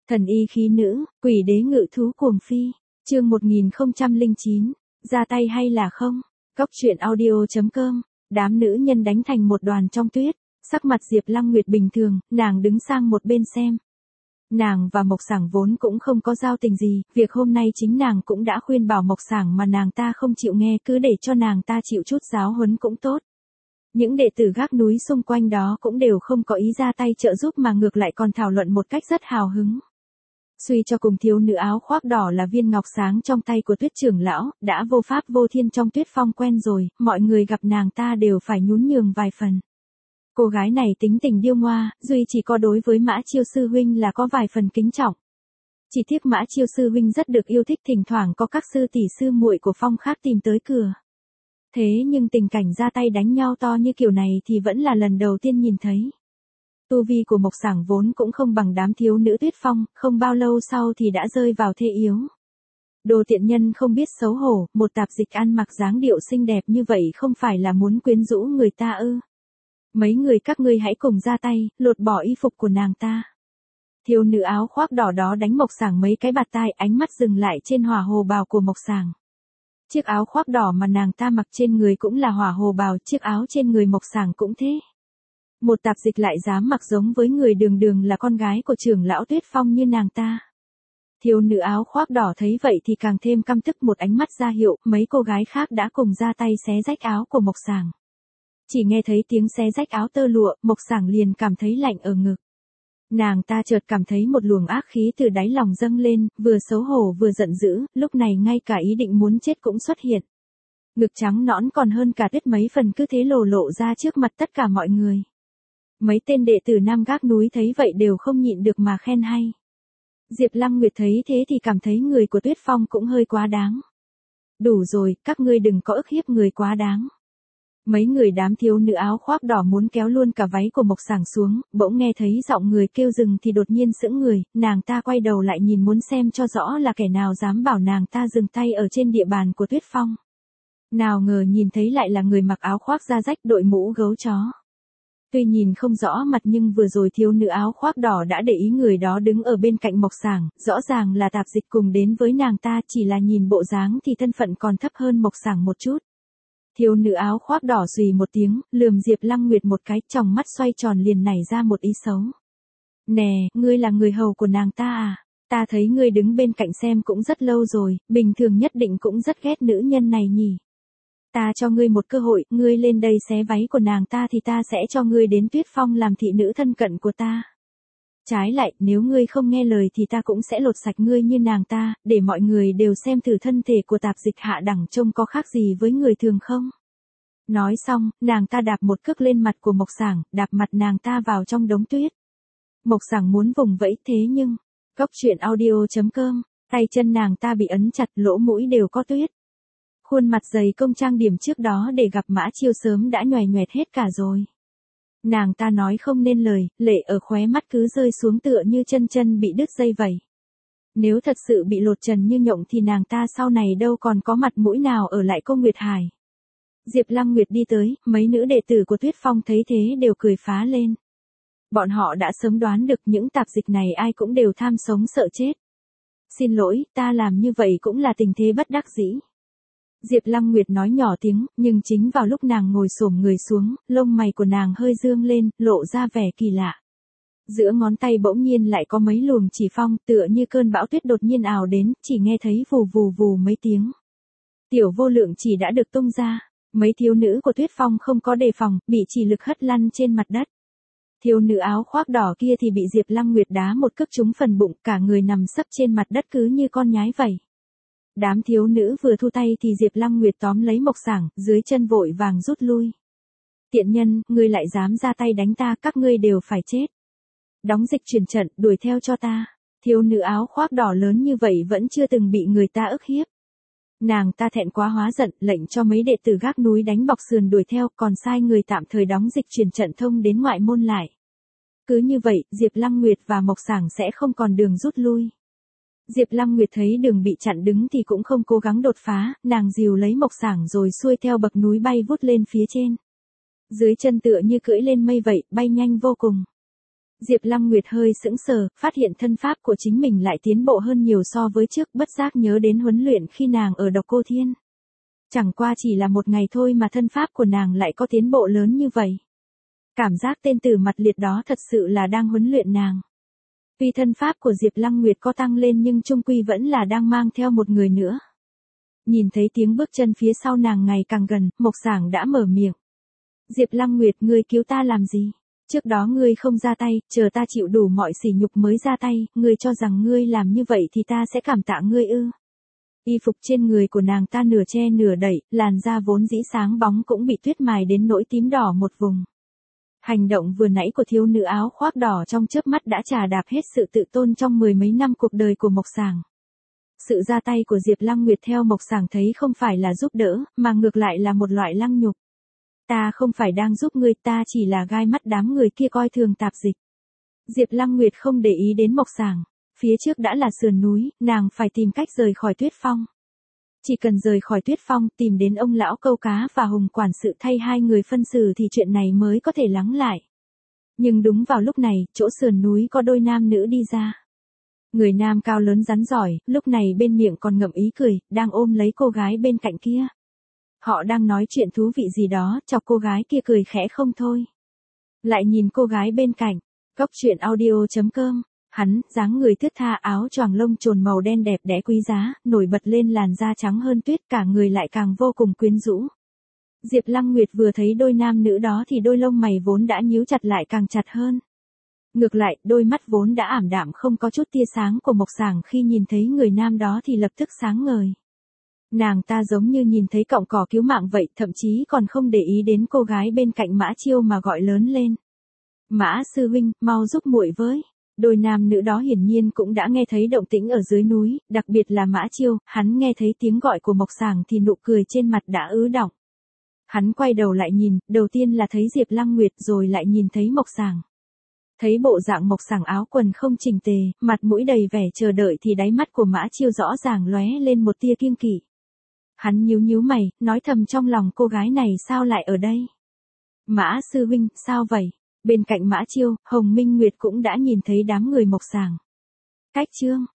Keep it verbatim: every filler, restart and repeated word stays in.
Thần y khí nữ, quỷ đế ngự thú cuồng phi. Chương một nghìn không trăm lẻ chín, ra tay hay là không? Cóc truyện audio chấm com. Đám nữ nhân đánh thành một đoàn trong tuyết, sắc mặt Diệp Lăng Nguyệt bình thường, nàng đứng sang một bên xem. Nàng và Mộc Sảng vốn cũng không có giao tình gì, việc hôm nay chính nàng cũng đã khuyên bảo Mộc Sảng mà nàng ta không chịu nghe, cứ để cho nàng ta chịu chút giáo huấn cũng tốt. Những đệ tử gác núi xung quanh đó cũng đều không có ý ra tay trợ giúp mà ngược lại còn thảo luận một cách rất hào hứng. Suy cho cùng thiếu nữ áo khoác đỏ là viên ngọc sáng trong tay của Tuyết trưởng lão, đã vô pháp vô thiên trong Tuyết Phong quen rồi, mọi người gặp nàng ta đều phải nhún nhường vài phần. Cô gái này tính tình điêu ngoa, duy chỉ có đối với Mã Chiêu sư huynh là có vài phần kính trọng. Chỉ tiếc Mã Chiêu sư huynh rất được yêu thích, thỉnh thoảng có các sư tỷ sư muội của Phong khác tìm tới cửa. Thế nhưng tình cảnh ra tay đánh nhau to như kiểu này thì vẫn là lần đầu tiên nhìn thấy. Tu vi của Mộc Sảng vốn cũng không bằng đám thiếu nữ Tuyết Phong, không bao lâu sau thì đã rơi vào thế yếu. Đồ tiện nhân không biết xấu hổ, một tạp dịch ăn mặc dáng điệu xinh đẹp như vậy không phải là muốn quyến rũ người ta ư? Mấy người các ngươi hãy cùng ra tay, lột bỏ y phục của nàng ta. Thiếu nữ áo khoác đỏ đó đánh Mộc Sảng mấy cái bạt tai, ánh mắt dừng lại trên hỏa hồ bào của Mộc Sảng. Chiếc áo khoác đỏ mà nàng ta mặc trên người cũng là hỏa hồ bào, chiếc áo trên người Mộc Sảng cũng thế. Một tạp dịch lại dám mặc giống với người đường đường là con gái của trưởng lão Tuyết Phong như nàng ta. Thiếu nữ áo khoác đỏ thấy vậy thì càng thêm căm tức, một ánh mắt ra hiệu, mấy cô gái khác đã cùng ra tay xé rách áo của Mộc Sảng. Chỉ nghe thấy tiếng xé rách áo tơ lụa, Mộc Sảng liền cảm thấy lạnh ở ngực. Nàng ta chợt cảm thấy một luồng ác khí từ đáy lòng dâng lên, vừa xấu hổ vừa giận dữ, lúc này ngay cả ý định muốn chết cũng xuất hiện. Ngực trắng nõn còn hơn cả tuyết mấy phần cứ thế lộ lộ ra trước mặt tất cả mọi người. Mấy tên đệ tử nam gác núi thấy vậy đều không nhịn được mà khen hay. Diệp Lăng Nguyệt thấy thế thì cảm thấy người của Tuyết Phong cũng hơi quá đáng. Đủ rồi, các ngươi đừng có ức hiếp người quá đáng. Mấy người đám thiếu nữ áo khoác đỏ muốn kéo luôn cả váy của Mộc Sảng xuống, bỗng nghe thấy giọng người kêu dừng thì đột nhiên sững người, nàng ta quay đầu lại nhìn muốn xem cho rõ là kẻ nào dám bảo nàng ta dừng tay ở trên địa bàn của Tuyết Phong. Nào ngờ nhìn thấy lại là người mặc áo khoác da rách đội mũ gấu chó. Tuy nhìn không rõ mặt nhưng vừa rồi thiếu nữ áo khoác đỏ đã để ý người đó đứng ở bên cạnh Mộc Sảng, rõ ràng là tạp dịch cùng đến với nàng ta, chỉ là nhìn bộ dáng thì thân phận còn thấp hơn Mộc Sảng một chút. Thiếu nữ áo khoác đỏ xùy một tiếng, lườm Diệp Lăng Nguyệt một cái, tròng mắt xoay tròn liền nảy ra một ý xấu. Nè, ngươi là người hầu của nàng ta à? Ta thấy ngươi đứng bên cạnh xem cũng rất lâu rồi, bình thường nhất định cũng rất ghét nữ nhân này nhỉ. Ta cho ngươi một cơ hội, ngươi lên đây xé váy của nàng ta thì ta sẽ cho ngươi đến Tuyết Phong làm thị nữ thân cận của ta. Trái lại, nếu ngươi không nghe lời thì ta cũng sẽ lột sạch ngươi như nàng ta, để mọi người đều xem thử thân thể của tạp dịch hạ đẳng trông có khác gì với người thường không. Nói xong, nàng ta đạp một cước lên mặt của Mộc Sảng, đạp mặt nàng ta vào trong đống tuyết. Mộc Sảng muốn vùng vẫy thế nhưng, cóc truyện audio chấm com, tay chân nàng ta bị ấn chặt, lỗ mũi đều có tuyết. Khuôn mặt dày công trang điểm trước đó để gặp Mã Chiêu sớm đã nhoẻn nhoẹt hết cả rồi. Nàng ta nói không nên lời, lệ ở khóe mắt cứ rơi xuống tựa như chân chân bị đứt dây vậy. Nếu thật sự bị lột trần như nhộng thì nàng ta sau này đâu còn có mặt mũi nào ở lại Cô Nguyệt Hải. Diệp Lăng Nguyệt đi tới, mấy nữ đệ tử của Tuyết Phong thấy thế đều cười phá lên. Bọn họ đã sớm đoán được những tạp dịch này ai cũng đều tham sống sợ chết. Xin lỗi, ta làm như vậy cũng là tình thế bất đắc dĩ. Diệp Lăng Nguyệt nói nhỏ tiếng, nhưng chính vào lúc nàng ngồi xổm người xuống, lông mày của nàng hơi dương lên, lộ ra vẻ kỳ lạ. Giữa ngón tay bỗng nhiên lại có mấy luồng chỉ phong, tựa như cơn bão tuyết đột nhiên ào đến, chỉ nghe thấy vù vù vù mấy tiếng. Tiểu vô lượng chỉ đã được tung ra, mấy thiếu nữ của Tuyết Phong không có đề phòng, bị chỉ lực hất lăn trên mặt đất. Thiếu nữ áo khoác đỏ kia thì bị Diệp Lăng Nguyệt đá một cước trúng phần bụng, cả người nằm sấp trên mặt đất cứ như con nhái vậy. Đám thiếu nữ vừa thu tay thì Diệp Lăng Nguyệt tóm lấy Mộc Sảng, dưới chân vội vàng rút lui. Tiện nhân, ngươi lại dám ra tay đánh ta, các ngươi đều phải chết. Đóng dịch chuyển trận, đuổi theo cho ta. Thiếu nữ áo khoác đỏ lớn như vậy vẫn chưa từng bị người ta ức hiếp. Nàng ta thẹn quá hóa giận, lệnh cho mấy đệ tử gác núi đánh bọc sườn đuổi theo, còn sai người tạm thời đóng dịch chuyển trận thông đến ngoại môn lại. Cứ như vậy, Diệp Lăng Nguyệt và Mộc Sảng sẽ không còn đường rút lui. Diệp Lăng Nguyệt thấy đường bị chặn đứng thì cũng không cố gắng đột phá, nàng dìu lấy Mộc Sảng rồi xuôi theo bậc núi bay vút lên phía trên. Dưới chân tựa như cưỡi lên mây vậy, bay nhanh vô cùng. Diệp Lăng Nguyệt hơi sững sờ, phát hiện thân pháp của chính mình lại tiến bộ hơn nhiều so với trước, bất giác nhớ đến huấn luyện khi nàng ở Độc Cô Thiên. Chẳng qua chỉ là một ngày thôi mà thân pháp của nàng lại có tiến bộ lớn như vậy. Cảm giác tên tử mặt liệt đó thật sự là đang huấn luyện nàng. Vì thân pháp của Diệp Lăng Nguyệt có tăng lên nhưng chung quy vẫn là đang mang theo một người nữa. Nhìn thấy tiếng bước chân phía sau nàng ngày càng gần, Mộc Sảng đã mở miệng. Diệp Lăng Nguyệt, ngươi cứu ta làm gì? Trước đó ngươi không ra tay, chờ ta chịu đủ mọi sỉ nhục mới ra tay, ngươi cho rằng ngươi làm như vậy thì ta sẽ cảm tạ ngươi ư? Y phục trên người của nàng ta nửa che nửa đậy, làn da vốn dĩ sáng bóng cũng bị tuyết mài đến nỗi tím đỏ một vùng. Hành động vừa nãy của thiếu nữ áo khoác đỏ trong chớp mắt đã chà đạp hết sự tự tôn trong mười mấy năm cuộc đời của Mộc Sảng. Sự ra tay của Diệp Lăng Nguyệt theo Mộc Sảng thấy không phải là giúp đỡ, mà ngược lại là một loại lăng nhục. Ta không phải đang giúp ngươi, ta chỉ là gai mắt đám người kia coi thường tạp dịch. Diệp Lăng Nguyệt không để ý đến Mộc Sảng, phía trước đã là sườn núi, nàng phải tìm cách rời khỏi Tuyết Phong. Chỉ cần rời khỏi Tuyết Phong, tìm đến ông lão câu cá và Hùng quản sự thay hai người phân xử thì chuyện này mới có thể lắng lại. Nhưng đúng vào lúc này, chỗ sườn núi có đôi nam nữ đi ra. Người nam cao lớn rắn giỏi, lúc này bên miệng còn ngậm ý cười, đang ôm lấy cô gái bên cạnh kia. Họ đang nói chuyện thú vị gì đó, chọc cô gái kia cười khẽ không thôi. Lại nhìn cô gái bên cạnh, Cốc truyện audio chấm com, hắn, dáng người thướt tha, áo choàng lông chồn màu đen đẹp đẽ quý giá, nổi bật lên làn da trắng hơn tuyết, cả người lại càng vô cùng quyến rũ. Diệp Lăng Nguyệt vừa thấy đôi nam nữ đó thì đôi lông mày vốn đã nhíu chặt lại càng chặt hơn. Ngược lại, đôi mắt vốn đã ảm đạm không có chút tia sáng của Mộc Sảng khi nhìn thấy người nam đó thì lập tức sáng ngời. Nàng ta giống như nhìn thấy cọng cỏ cứu mạng vậy, thậm chí còn không để ý đến cô gái bên cạnh Mã Chiêu mà gọi lớn lên. Mã sư huynh, mau giúp muội với. Đôi nam nữ đó hiển nhiên cũng đã nghe thấy động tĩnh ở dưới núi, đặc biệt là Mã Chiêu, hắn nghe thấy tiếng gọi của Mộc Sảng thì nụ cười trên mặt đã ứ đọng. Hắn quay đầu lại nhìn, đầu tiên là thấy Diệp Lăng Nguyệt rồi lại nhìn thấy Mộc Sảng. Thấy bộ dạng Mộc Sảng áo quần không chỉnh tề, mặt mũi đầy vẻ chờ đợi thì đáy mắt của Mã Chiêu rõ ràng lóe lên một tia kiêng kỵ. Hắn nhíu nhíu mày, nói thầm trong lòng cô gái này sao lại ở đây? Mã sư huynh, sao vậy? Bên cạnh Mã Chiêu, Hồng Minh Nguyệt cũng đã nhìn thấy đám người Mộc Sảng. Cách chương